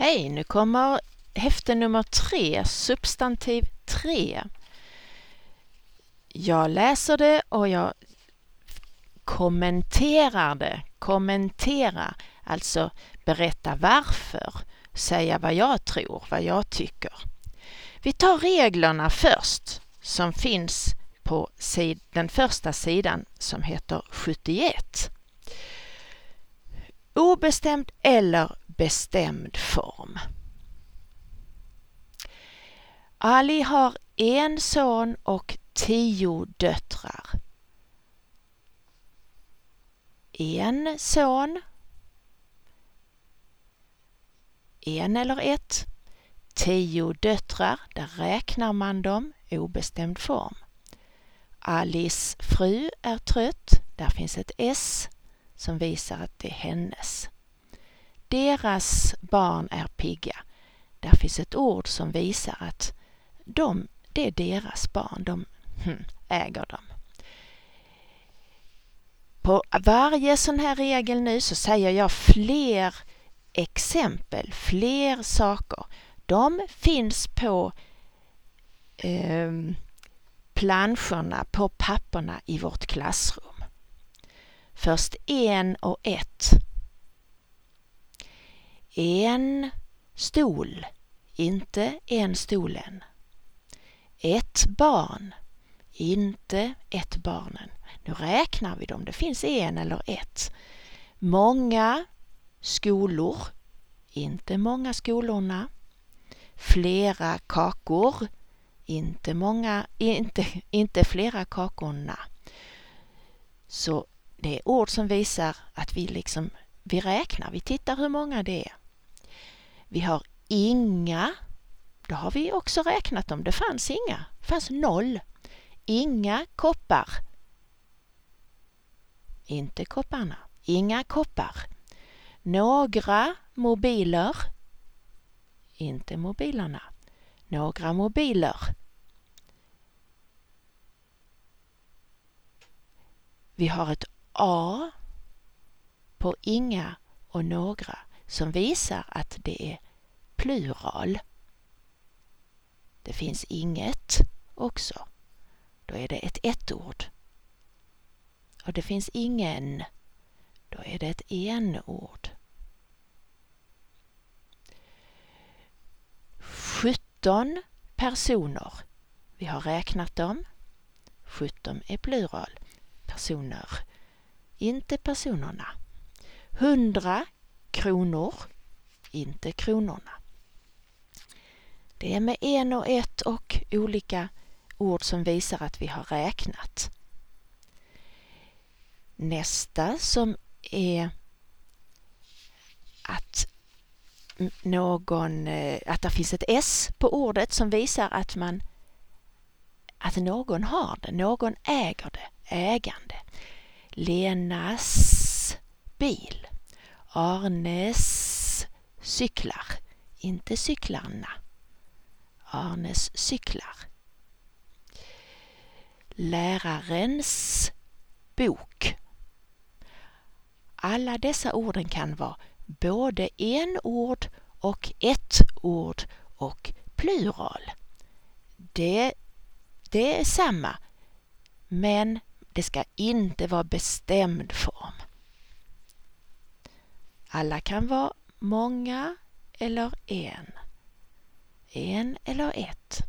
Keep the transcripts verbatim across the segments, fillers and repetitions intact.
Okej, nu kommer häfte nummer tre, substantiv tre. Jag läser det och jag kommenterar det. Kommentera, alltså berätta varför. Säga vad jag tror, vad jag tycker. Vi tar reglerna först som finns på sid- den första sidan som heter sjuttioett. Obestämd eller bestämd form. Ali har en son och tio döttrar. En son, en eller ett, tio döttrar, där räknar man dem, obestämd form. Alis fru är trött, där finns ett S som visar att det är hennes. Deras barn är pigga, där finns ett ord som visar att de, det är deras barn, de hm, äger dem. På varje sån här regel nu så säger jag fler exempel, fler saker. De finns på eh, planscherna, på papperna i vårt klassrum. Först en och ett. En stol, inte en stolen. Ett barn, inte ett barnen. Nu räknar vi dem, det finns en eller ett. Många skolor, inte många skolorna. Flera kakor, inte många, inte, inte flera kakorna. Så det är ord som visar att vi liksom, vi räknar, vi tittar hur många det är. Vi har inga, då har vi också räknat dem, det fanns inga, det fanns noll. Inga koppar, inte kopparna, inga koppar. Några mobiler, inte mobilerna. Några mobiler. Vi har ett A på inga och några som visar att det är plural. Det finns inget också. Då är det ett ett-ord. Och det finns ingen. Då är det ett en-ord. sjutton personer. Vi har räknat dem. sjutton är plural. Personer. Inte personerna. hundra kronor. Inte kronorna. Det är med en och ett och olika ord som visar att vi har räknat. Nästa som är att någon, att det finns ett S på ordet som visar att man att någon har det, någon äger det, ägande. Lenas bil, Arnes cyklar, inte cyklarna. Arnes cyklar. Lärarens bok. Alla dessa orden kan vara både en ord och ett ord och plural. Det, det är samma, men det ska inte vara bestämd form. Alla kan vara många eller en. En eller ett.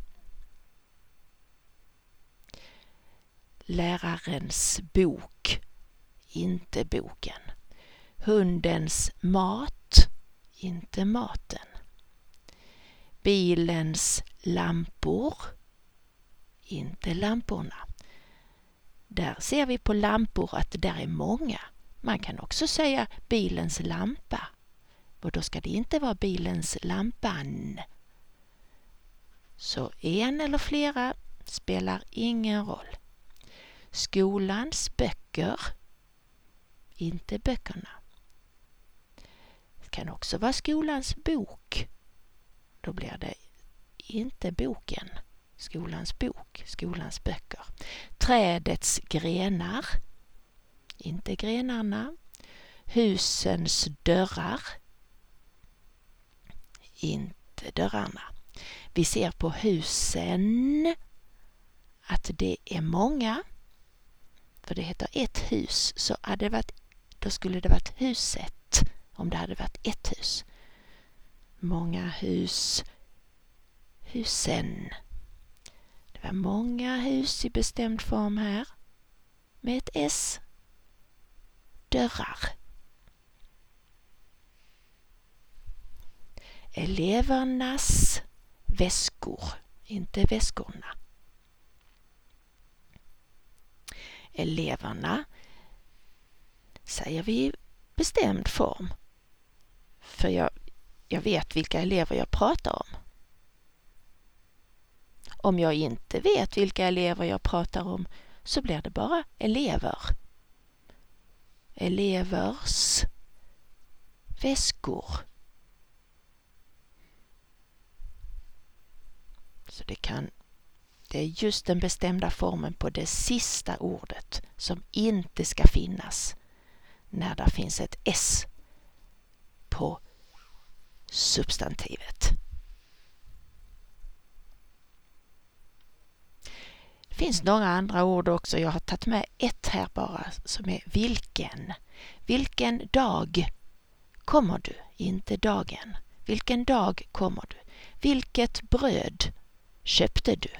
Lärarens bok, inte boken. Hundens mat, inte maten. Bilens lampor, inte lamporna. Där ser vi på lampor att det där är många. Man kan också säga bilens lampa. Och då ska det inte vara bilens lampan. Så en eller flera spelar ingen roll. Skolans böcker, inte böckerna. Det kan också vara skolans bok. Då blir det inte boken. Skolans bok, skolans böcker. Trädets grenar, inte grenarna. Husens dörrar, inte dörrarna. Vi ser på husen att det är många. För det heter ett hus, så hade det varit, då skulle det varit huset om det hade varit ett hus. Många hus. Husen. Det var många hus i bestämd form här. Med ett S. Dörrar. Elevernas väskor. Inte väskorna. Eleverna säger vi i bestämd form. För jag, jag vet vilka elever jag pratar om. Om jag inte vet vilka elever jag pratar om så blir det bara elever. Elevers väskor. Så det kan det är just den bestämda formen på det sista ordet som inte ska finnas när det finns ett S på substantivet. Det finns några andra ord också. Jag har tagit med ett här bara som är vilken. Vilken dag kommer du? Inte dagen. Vilken dag kommer du? Vilket bröd köpte du?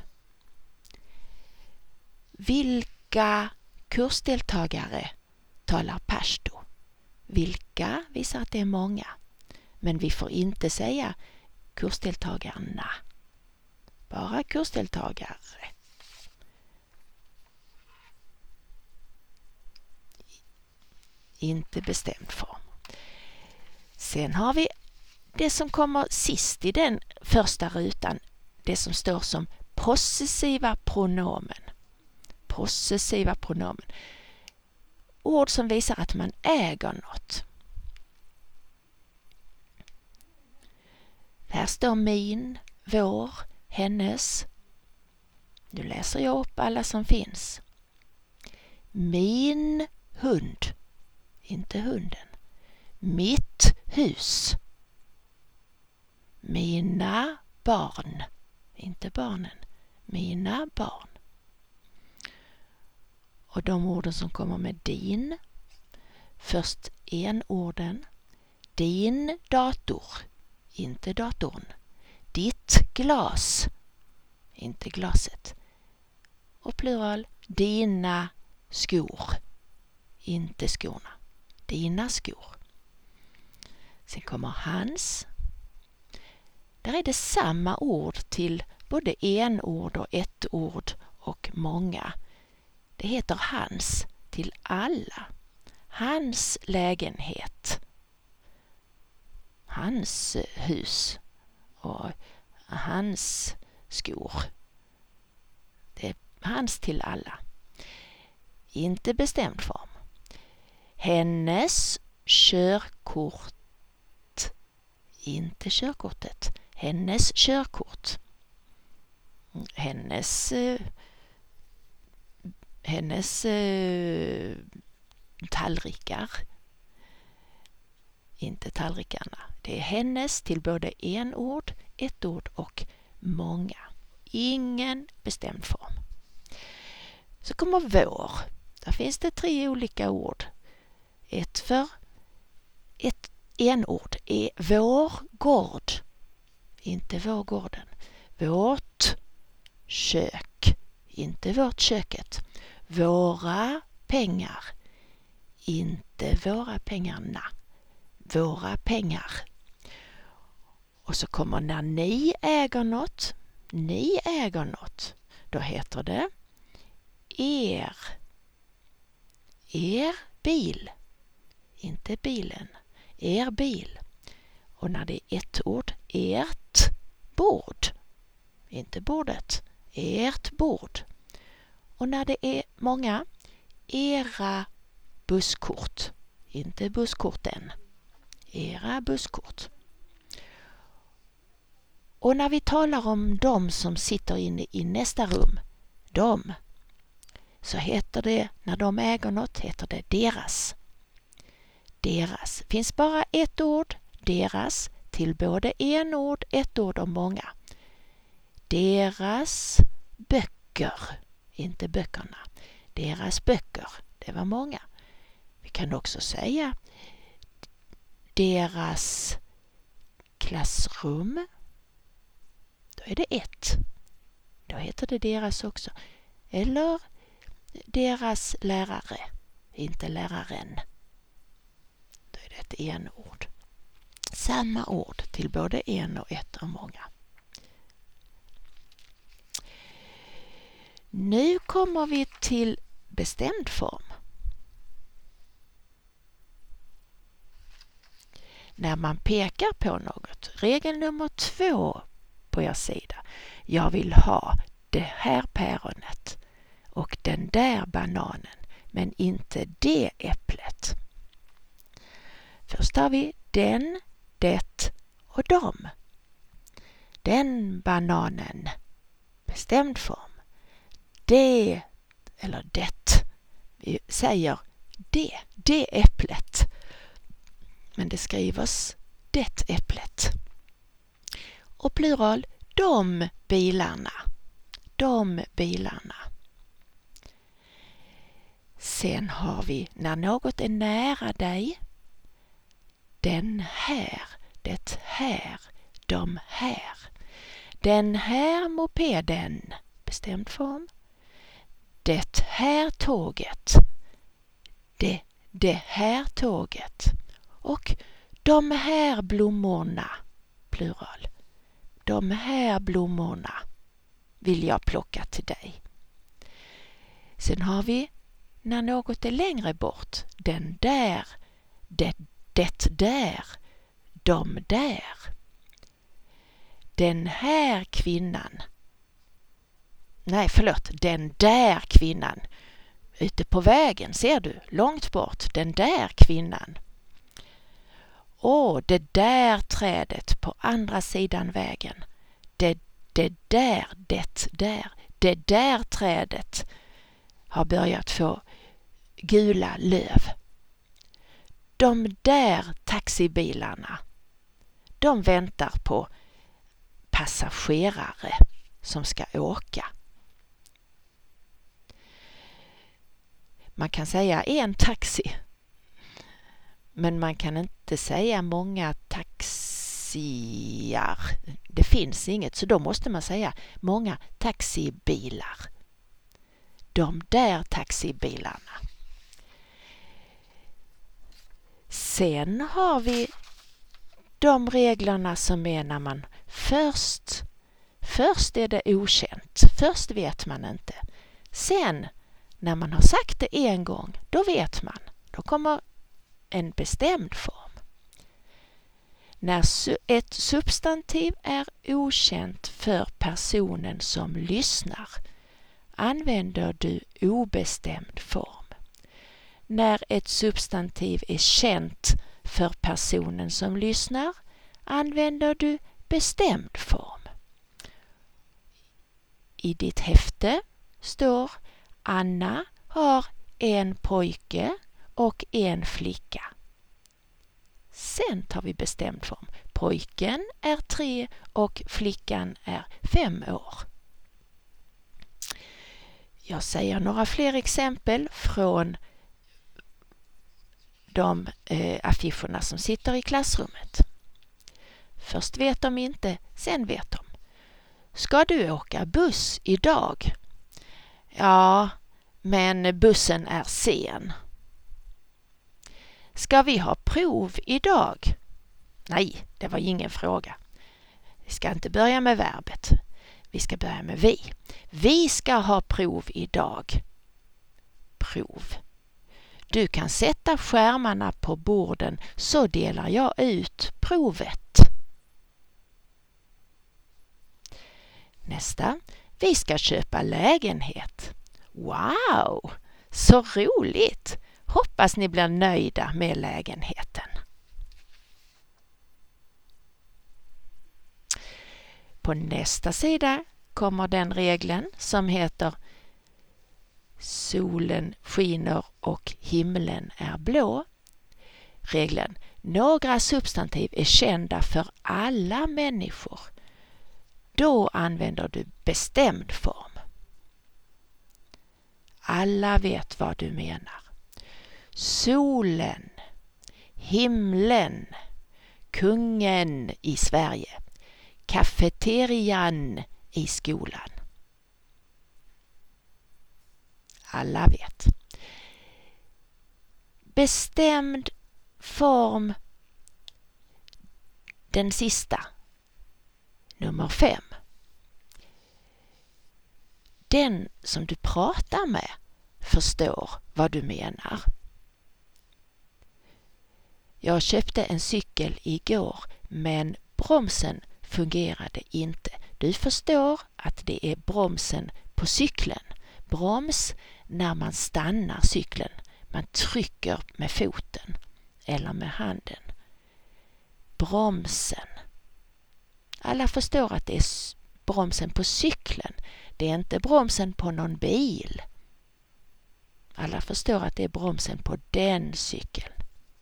Vilka kursdeltagare talar pashto? Vilka visar att det är många. Men vi får inte säga kursdeltagarna. Bara kursdeltagare. Inte bestämd form. Sen har vi det som kommer sist i den första rutan. Det som står som possessiva pronomen. Possessiva pronomen. Ord som visar att man äger något. Här står min, vår, hennes. Nu läser jag upp alla som finns. Min hund. Inte hunden. Mitt hus. Mina barn. Inte barnen. Mina barn. Och de orden som kommer med din. Först en orden. Din dator. Inte datorn. Ditt glas. Inte glaset. Och plural. Dina skor. Inte skorna. Dina skor. Sen kommer hans. Där är det samma ord till både en ord och ett ord och många. Det heter hans till alla. Hans lägenhet. Hans hus. Och hans skor. Det är hans till alla. Inte bestämd form. Hennes körkort. Inte körkortet. Hennes körkort. Hennes hennes eh, tallrikar. Inte tallrikarna. Det är hennes till både en ord, ett ord och många. Ingen bestämd form. Så kommer vår. Där finns det tre olika ord. Ett för ett en ord är vår gård. Inte vår gården. Vårt kök. Inte vårt köket. Våra pengar. Inte våra pengarna. Våra pengar. Och så kommer när ni äger något. Ni äger något. Då heter det er. Er bil. Inte bilen. Er bil. Och när det är ett ord. Ert bord. Inte bordet. Ert bord. Och när det är många. Era busskort. Inte busskorten. Era busskort. Och när vi talar om de som sitter inne i nästa rum. De. Så heter det, när de äger något, heter det deras. Deras. Finns bara ett ord. Deras till både enord, ettord och många. Deras böcker, inte böckerna. Deras böcker, det var många. Vi kan också säga deras klassrum. Då är det ett. Då heter det deras också. Eller deras lärare, inte läraren. Då är det ett enord. Samma ord till både en och ett och många. Nu kommer vi till bestämd form. När man pekar på något. Regel nummer två på er sida. Jag vill ha det här päronet och den där bananen, men inte det äpplet. Först har vi den, det och dem. Den bananen. Bestämd form. Det eller det. Vi säger det, det äpplet. Men det skrivs det äpplet. Och plural, de bilarna. De bilarna. Sen har vi när något är nära dig. Den här, det här, de här. Den här mopeden. Bestämd form. Det här tåget. Det, det här tåget. Och de här blommorna. Plural. De här blommorna vill jag plocka till dig. Sen har vi när något är längre bort. Den där. Det, det där. De där. Den här kvinnan. Nej, förlåt. Den där kvinnan. Ute på vägen, ser du? Långt bort. Den där kvinnan. Åh, det där trädet på andra sidan vägen. Det, det där, det där. Det där trädet har börjat få gula löv. De där taxibilarna, de väntar på passagerare som ska åka. Man kan säga en taxi. Men man kan inte säga många taxiar. Det finns inget, så då måste man säga många taxibilar. De där taxibilarna. Sen har vi de reglerna som är när man först, först är det okänt. Först vet man inte. Sen när man har sagt det en gång, då vet man. Då kommer en bestämd form. När ett substantiv är okänt för personen som lyssnar använder du obestämd form. När ett substantiv är känt för personen som lyssnar använder du bestämd form. I ditt häfte står Anna har en pojke och en flicka. Sen tar vi bestämd form. Pojken är tre och flickan är fem år. Jag säger några fler exempel från de eh, affischerna som sitter i klassrummet. Först vet de inte, sen vet de. Ska du åka buss idag? Ja, men bussen är sen. Ska vi ha prov idag? Nej, det var ingen fråga. Vi ska inte börja med verbet. Vi ska börja med vi. Vi ska ha prov idag. Prov. Du kan sätta skärmarna på borden så delar jag ut provet. Nästa. Vi ska köpa lägenhet. Wow! Så roligt! Hoppas ni blir nöjda med lägenheten. På nästa sida kommer den regeln som heter solen skiner och himlen är blå. Regeln. några substantiv är kända för alla människor, då använder du bestämd form. Alla vet vad du menar. Solen, himlen, kungen i Sverige, kafeterian i skolan. Alla vet. Bestämd form, den sista, nummer fem. Den som du pratar med förstår vad du menar. Jag köpte en cykel igår, men bromsen fungerade inte. Du förstår att det är bromsen på cykeln. Broms när man stannar cykeln. Man trycker med foten eller med handen. Bromsen. Alla förstår att det är bromsen på cykeln. Det är inte bromsen på någon bil. Alla förstår att det är bromsen på den cykeln.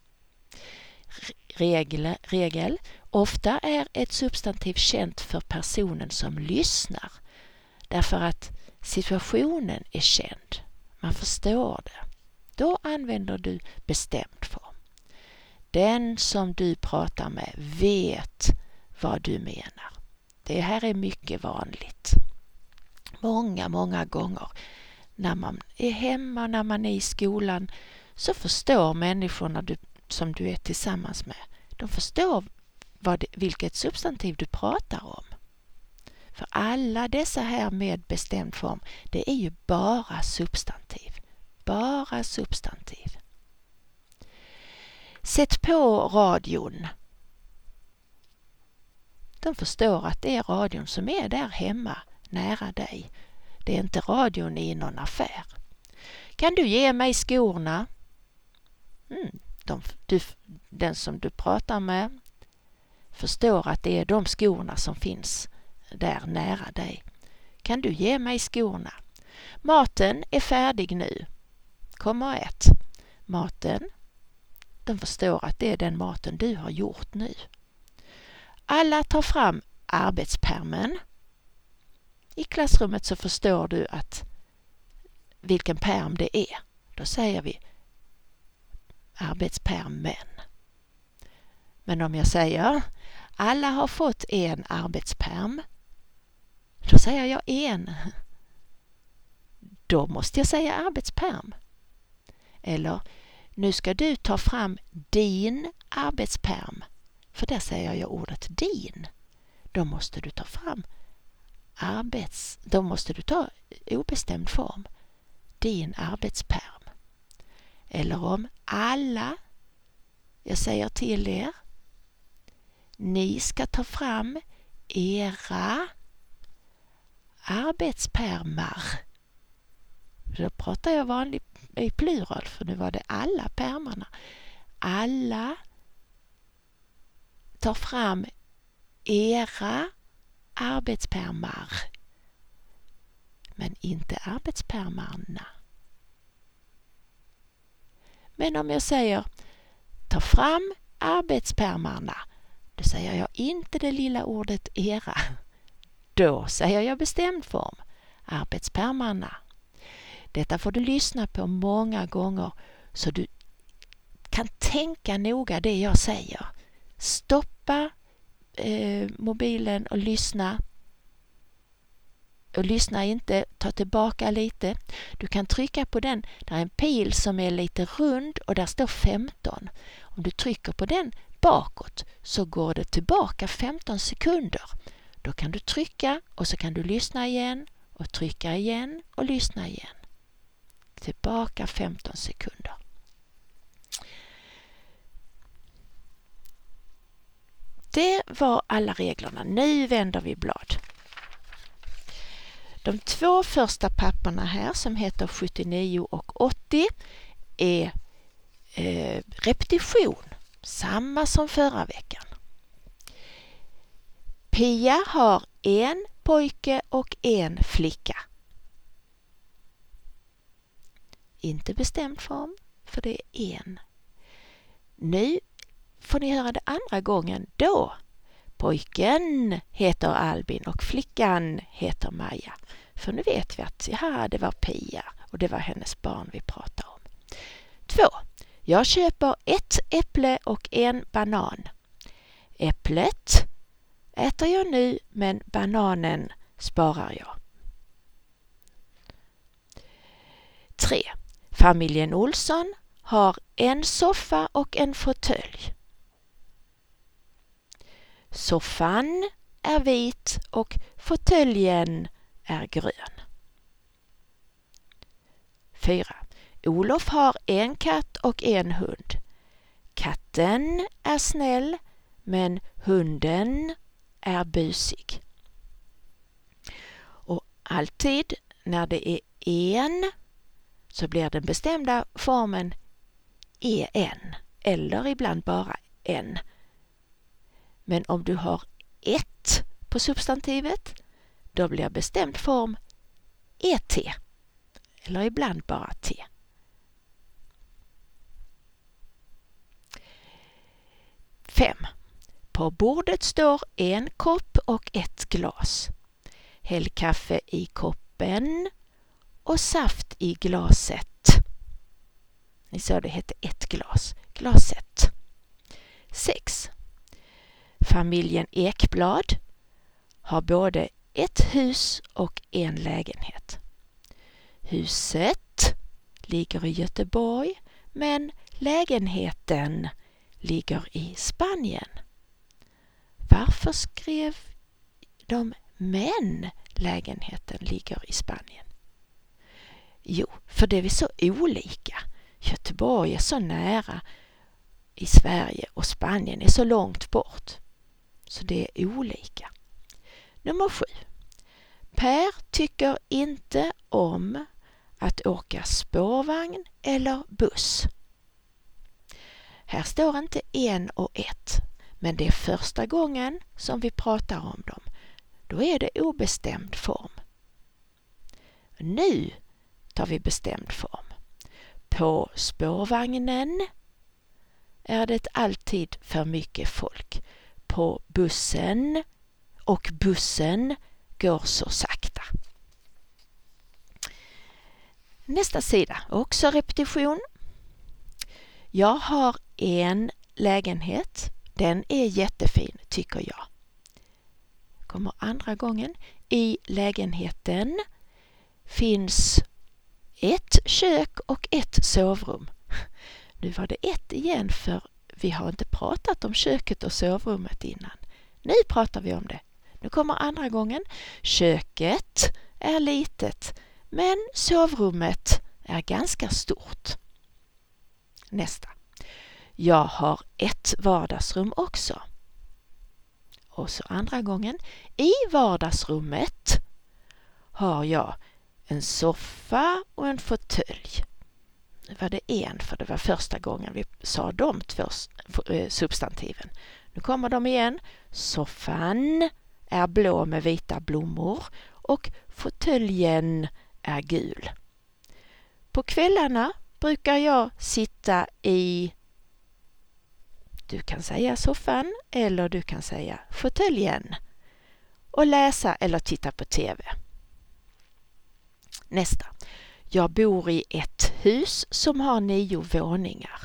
Regel, regel. Ofta är ett substantiv känt för personen som lyssnar. Därför att situationen är känd. Man förstår det. Då använder du bestämd form. Den som du pratar med vet vad du menar. Det här är mycket vanligt. Många, många gånger när man är hemma, när man är i skolan, så förstår människorna du, som du är tillsammans med. De förstår vad, vilket substantiv du pratar om. För alla dessa här med bestämd form, det är ju bara substantiv. Bara substantiv. Sätt på radion. De förstår att det är radion som är där hemma, nära dig. Det är inte radion i någon affär. Kan du ge mig skorna? Mm, de, du, den som du pratar med förstår att det är de skorna som finns där nära dig. Kan du ge mig skorna? Maten är färdig nu. Kom och ät. Maten. De förstår att det är den maten du har gjort nu. Alla tar fram arbetspärmen. I klassrummet så förstår du att vilken pärm det är. Då säger vi arbetspärmen. Men om jag säger alla har fått en arbetspärm, då säger jag en. Då måste jag säga arbetspärm. Eller nu ska du ta fram din arbetspärm. För där säger jag ordet din. Då måste du ta fram arbets... Då måste du ta obestämd form. Din arbetspärm. Eller om alla, jag säger till er, ni ska ta fram era arbetspärmar. Då pratar jag vanligt i plural, för nu var det alla pärmarna. Alla tar fram era arbetspärmar. Men inte arbetspärmarna. Men om jag säger ta fram arbetspärmarna, då säger jag inte det lilla ordet era. Då säger jag bestämd form. Arbetspärmarna. Detta får du lyssna på många gånger så du kan tänka noga det jag säger. Stoppa eh, mobilen och lyssna. Och lyssna inte, ta tillbaka lite. Du kan trycka på den, där är en pil som är lite rund och där står femton. Om du trycker på den bakåt så går det tillbaka femton sekunder. Då kan du trycka och så kan du lyssna igen och trycka igen och lyssna igen. Tillbaka femton sekunder. Det var alla reglerna. Nu vänder vi blad. De två första papperna här som heter sjuttionio och åttio är eh, repetition. Samma som förra veckan. Pia har en pojke och en flicka. Inte bestämd form, för det är en. Nu får ni höra det andra gången då. Pojken heter Albin och flickan heter Maja. För nu vet vi att ja, det var Pia och det var hennes barn vi pratade om. Två. Jag köper ett äpple och en banan. Äpplet äter jag nu, men bananen sparar jag. Tre. Familjen Olsson har en soffa och en fåtölj. Soffan är vit och fåtöljen är grön. Fyra. Olof har en katt och en hund. Katten är snäll, men hunden är busig. Och alltid när det är en så blir den bestämda formen är en eller ibland bara en. Men om du har ett på substantivet, då blir bestämd form et eller ibland bara t. Fem. På bordet står en kopp och ett glas. Häll kaffe i koppen och saft i glaset. Ni sa det hette ett glas. Glaset. Sex. Familjen Ekblad har både ett hus och en lägenhet. Huset ligger i Göteborg, men lägenheten ligger i Spanien. Varför skrev de men lägenheten ligger i Spanien? Jo, för det är vi så olika. Göteborg är så nära i Sverige och Spanien är så långt bort. Så det är olika. Nummer sju. Per tycker inte om att åka spårvagn eller buss. Här står inte en och ett, men det är första gången som vi pratar om dem. Då är det obestämd form. Nu tar vi bestämd form. På spårvagnen är det alltid för mycket folk. På bussen och bussen går så sakta. Nästa sida, också repetition. Jag har en lägenhet. Den är jättefin tycker jag. Kommer andra gången. I lägenheten finns ett kök och ett sovrum. Nu var det ett igen för vi har inte pratat om köket och sovrummet innan. Nu pratar vi om det. Nu kommer andra gången. Köket är litet men sovrummet är ganska stort. Nästa. Jag har ett vardagsrum också. Och så andra gången. I vardagsrummet har jag en soffa och en fåtölj. Nu var det en för det var första gången vi sa de två substantiven. Nu kommer de igen. Soffan är blå med vita blommor och fåtöljen är gul. På kvällarna brukar jag sitta i, du kan säga soffan eller du kan säga fåtöljen och läsa eller titta på tv. Nästa. Jag bor i ett hus som har nio våningar.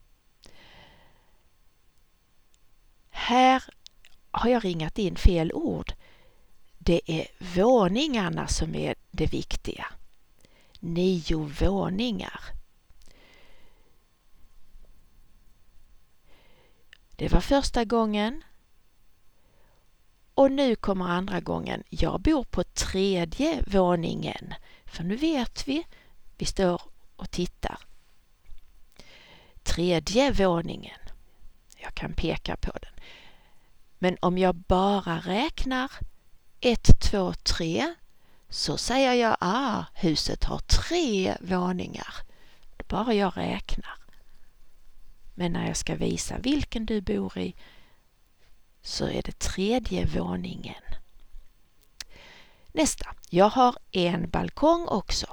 Här har jag ringat in fel ord. Det är våningarna som är det viktiga. Nio våningar. Det var första gången. Och nu kommer andra gången. Jag bor på tredje våningen. För nu vet vi. Vi står och tittar. Tredje våningen. Jag kan peka på den. Men om jag bara räknar ett, två, tre så säger jag ah, huset har tre våningar. Bara jag räknar. Men när jag ska visa vilken du bor i så är det tredje våningen. Nästa. Jag har en balkong också.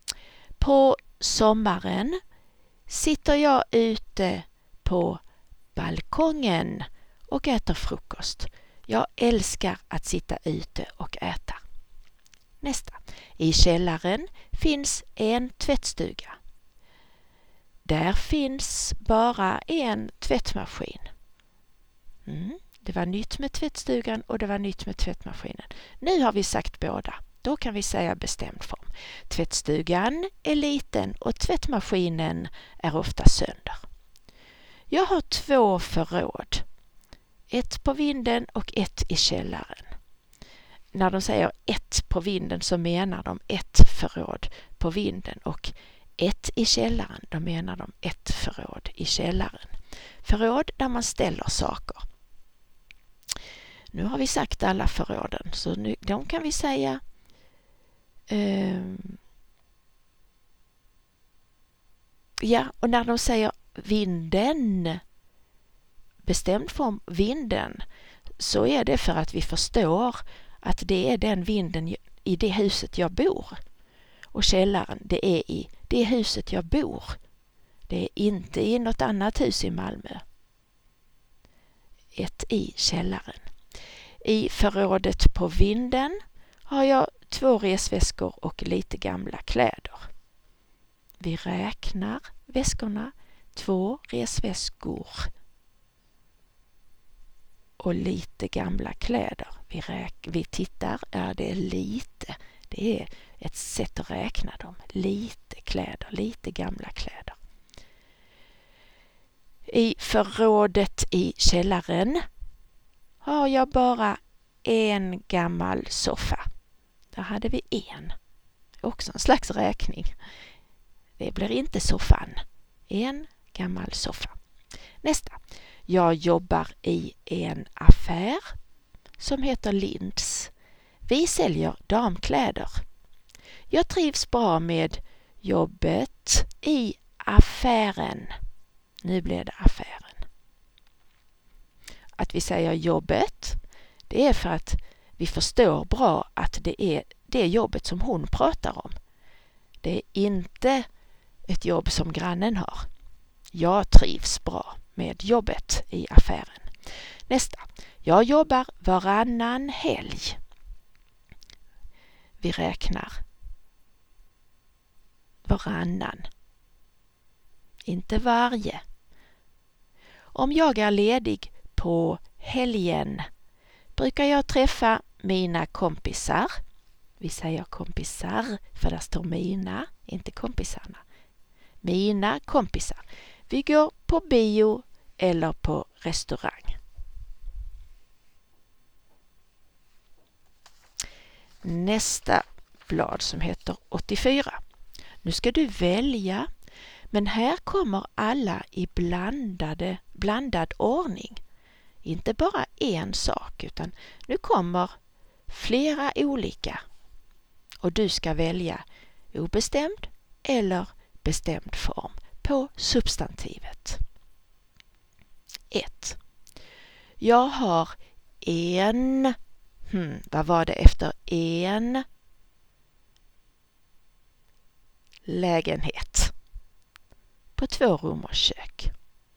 På sommaren sitter jag ute på balkongen och äter frukost. Jag älskar att sitta ute och äta. Nästa. I källaren finns en tvättstuga. Där finns bara en tvättmaskin. Mm, det var nytt med tvättstugan och det var nytt med tvättmaskinen. Nu har vi sagt båda. Då kan vi säga bestämd form. Tvättstugan är liten och tvättmaskinen är ofta sönder. Jag har två förråd. Ett på vinden och ett i källaren. När de säger ett på vinden så menar de ett förråd på vinden och ett i källaren. Då menar de ett förråd i källaren. Förråd där man ställer saker. Nu har vi sagt alla förråden så nu, de kan vi säga um, ja, och när de säger vinden, bestämd form vinden, så är det för att vi förstår att det är den vinden i det huset jag bor. Och källaren, det är i det huset jag bor. Det är inte i något annat hus i Malmö. Ett i källaren. I förrådet på vinden har jag två resväskor och lite gamla kläder. Vi räknar väskorna. Två resväskor. Och lite gamla kläder. Vi, räk- vi tittar, ja det är lite. Det är ett sätt att räkna dem. Lite kläder, lite gamla kläder. I förrådet i källaren har jag bara en gammal soffa. Där hade vi en. Också en slags räkning. Det blir inte soffan. En gammal soffa. Nästa. Jag jobbar i en affär som heter Linds. Vi säljer damkläder. Jag trivs bra med jobbet i affären. Nu blir det affären. Att vi säger jobbet, det är för att vi förstår bra att det är det jobbet som hon pratar om. Det är inte ett jobb som grannen har. Jag trivs bra med jobbet i affären. Nästa. Jag jobbar varannan helg. Vi räknar varannan. Inte varje. Om jag är ledig på helgen brukar jag träffa mina kompisar. Vi säger kompisar för där står mina, inte kompisarna. Mina kompisar. Vi går på bio eller på restaurang. Nästa blad som heter åttiofyra. Nu ska du välja, men här kommer alla i blandade, blandad ordning. Inte bara en sak, utan nu kommer flera olika. Och du ska välja obestämd eller bestämd form på substantivet. ett. Jag har en, hmm, vad var det efter en lägenhet på två rum och kök.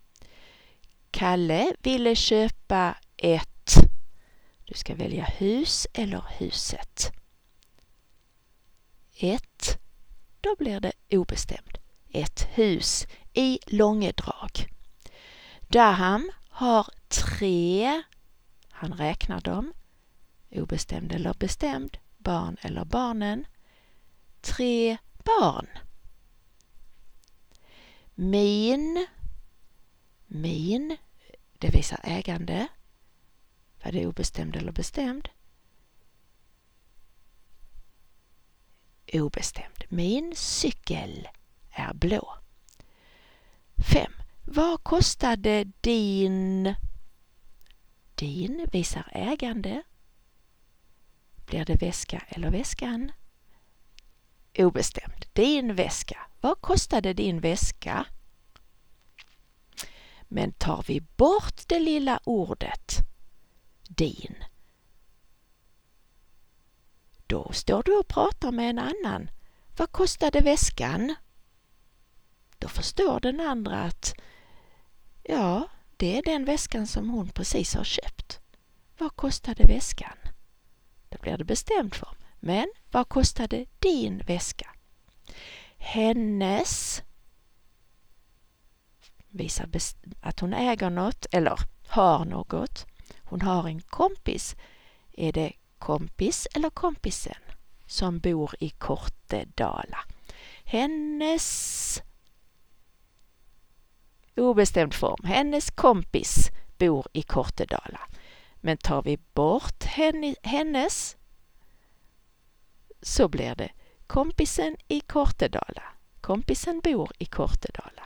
Kalle ville köpa ett, du ska välja hus eller huset. Ett, då blir det obestämd. Ett hus i Långedrag. Daham har tre, han räknar dem, obestämd eller bestämd, barn eller barnen, tre barn. Min, min, det visar ägande. Var det obestämd eller bestämd? Obestämd. Min cykel är blå. fem. Vad kostade din? Din visar ägande. Blir det väska eller väskan? Obestämd. Din väska. Vad kostade din väska? Men tar vi bort det lilla ordet din, då står du och pratar med en annan. Vad kostade väskan? Då förstår den andra att ja, det är den väskan som hon precis har köpt. Vad kostade väskan? Då blir det bestämd form. Men vad kostade din väska? Hennes visar att hon äger något eller har något. Hon har en kompis. Är det kompis eller kompisen som bor i Kortedala? Hennes obestämd form. Hennes kompis bor i Kortedala. Men tar vi bort hennes så blir det kompisen i Kortedala. Kompisen bor i Kortedala.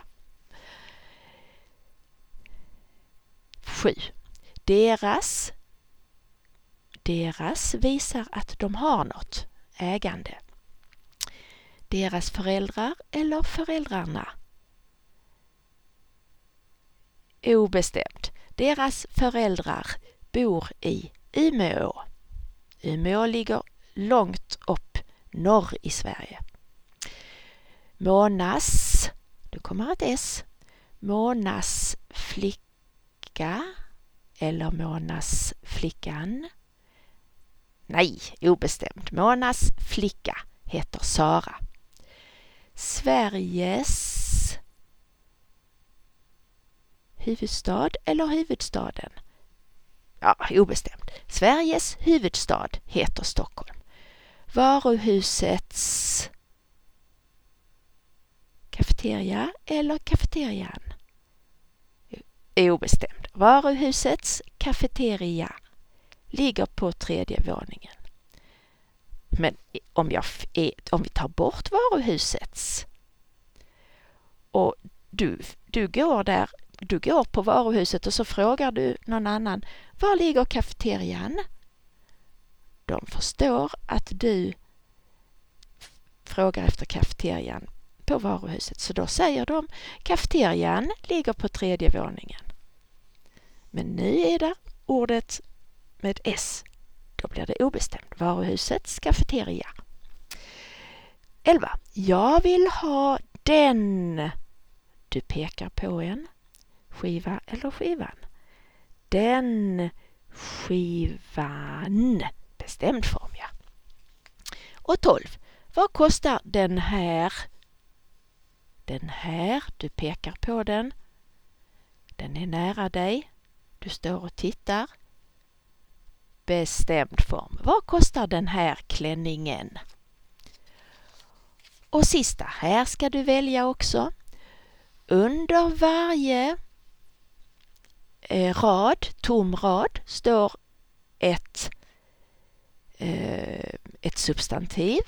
Sju. Deras. Deras visar att de har något. Ägande. Deras föräldrar eller föräldrarna. Obestämt. Deras föräldrar bor i Umeå. Umeå ligger långt upp norr i Sverige. Monas, då kommer ett S. Monas flicka eller Monas flickan. Nej, obestämt. Monas flicka heter Sara. Sveriges huvudstad eller huvudstaden? Ja, obestämt. Sveriges huvudstad heter Stockholm. Varuhusets kafeteria eller kafeterian? Obestämt. Varuhusets kafeteria ligger på tredje våningen. Men om, jag, om vi tar bort varuhusets och du, du går där, du går på varuhuset och så frågar du någon annan, var ligger kafeterian? De förstår att du frågar efter kafeterian på varuhuset. Så då säger de, kafeterian ligger på tredje våningen. Men nu är det ordet med S. Då blir det obestämt. Varuhusets kafeteria. elva. Jag vill ha den. Du pekar på en skiva eller skivan. Den skivan. Bestämd form, ja. Och tolv. Vad kostar den här? Den här. Du pekar på den. Den är nära dig. Du står och tittar. Bestämd form. Vad kostar den här klänningen? Och sista, här ska du välja också. Under varje eh, rad, tom rad, står ett, eh, ett substantiv.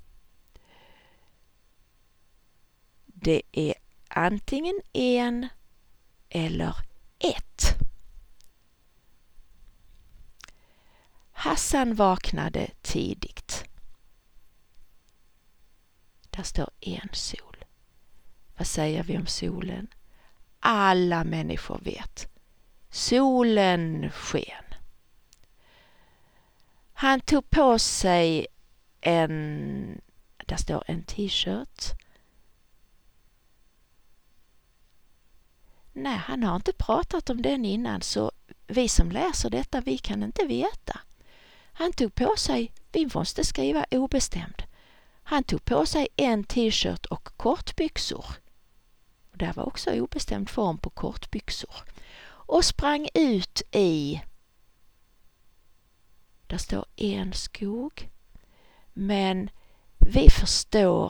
Det är antingen en eller ett. Hassan vaknade tidigt. Där står en sol. Vad säger vi om solen? Alla människor vet. Solen sken. Han tog på sig en, där står en t-shirt. Nej, han har inte pratat om den innan, så vi som läser detta, vi kan inte veta. Han tog på sig, vi måste skriva obestämd. Han tog på sig en t-shirt och kortbyxor. Och där var också obestämd form på kortbyxor. Och sprang ut i, där står en skog. Men vi förstår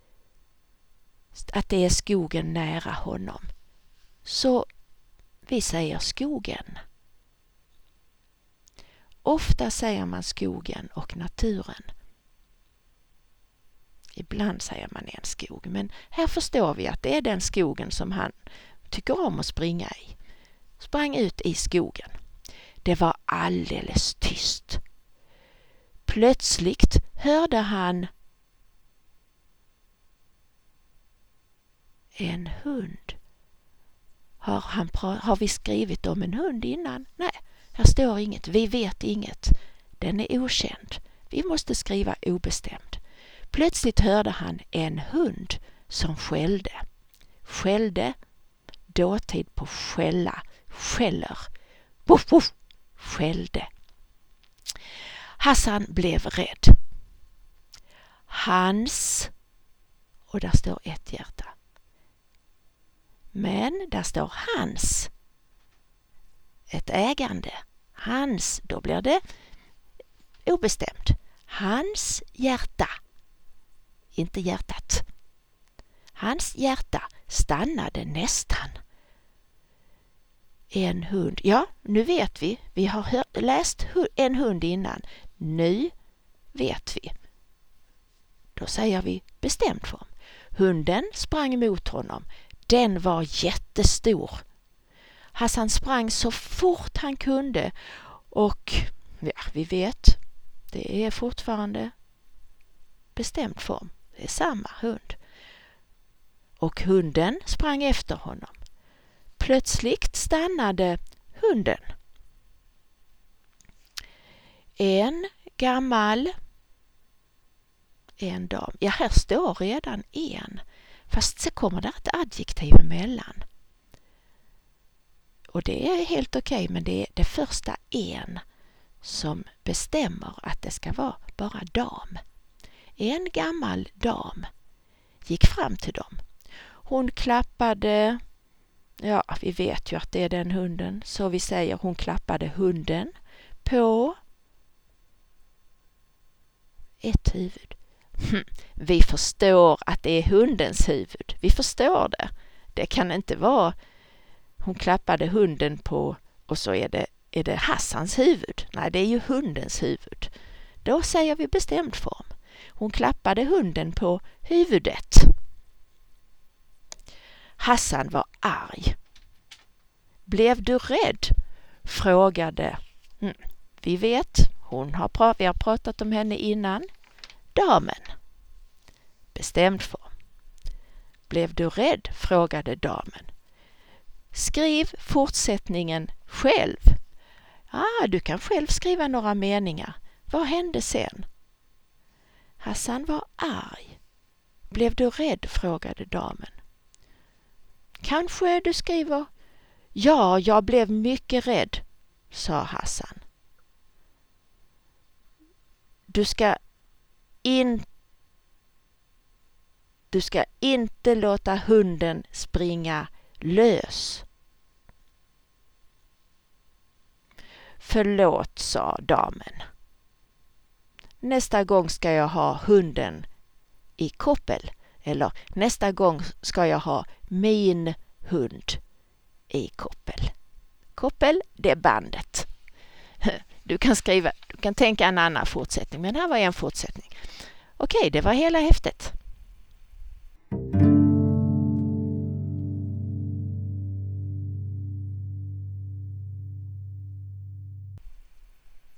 att det är skogen nära honom. Så vi säger skogen. Ofta säger man skogen och naturen. Ibland säger man en skog, men här förstår vi att det är den skogen som han tycker om att springa i. Sprang ut i skogen. Det var alldeles tyst. Plötsligt hörde han en hund. Har, han pra- har vi skrivit om en hund innan? Nej, här står inget. Vi vet inget. Den är okänd. Vi måste skriva obestämd. Plötsligt hörde han en hund som skällde. Skällde, dåtid på skälla. skäller. Voff, voff, skällde. Hassan blev rädd. Hans, och där står ett hjärta. Men där står hans. Ett ägande. Hans, då blir det obestämt. Hans hjärta. Inte hjärtat. Hans hjärta stannade nästan. En hund. Ja, nu vet vi. Vi har hört, läst en hund innan. Nu vet vi. Då säger vi bestämd form. Hunden sprang emot honom. Den var jättestor. Hassan sprang så fort han kunde och ja, vi vet, det är fortfarande bestämd form. Det är samma hund. Och hunden sprang efter honom. Plötsligt stannade hunden. En gammal, en dam. Ja, här står redan en. Fast så kommer det ett adjektiv emellan. Och det är helt okej, men det är det första en som bestämmer att det ska vara bara dam. En gammal dam gick fram till dem. Hon klappade, ja vi vet ju att det är den hunden, så vi säger hon klappade hunden på ett huvud. Hm, vi förstår att det är hundens huvud. Vi förstår det. Det kan inte vara hon klappade hunden på och så är det, är det Hassans huvud. Nej, det är ju hundens huvud. Då säger vi bestämd form. Hon klappade hunden på huvudet. Hassan var arg. Blev du rädd? Frågade. Mm, vi vet, hon har pra- vi har pratat om henne innan. Damen. Bestämd form. Blev du rädd? Frågade damen. Skriv fortsättningen själv. Ah, du kan själv skriva några meningar. Vad hände sen? Hassan var arg. Blev du rädd? Frågade damen. Kanske du skriver. Ja, jag blev mycket rädd, sa Hassan. Du ska in Du ska inte låta hunden springa lös. Förlåt, sa damen. Nästa gång ska jag ha hunden i koppel. Eller nästa gång ska jag ha min hund i koppel. Koppel, det är bandet. Du kan skriva, du kan tänka en annan fortsättning, men här var en fortsättning. Okej, det var hela häftet.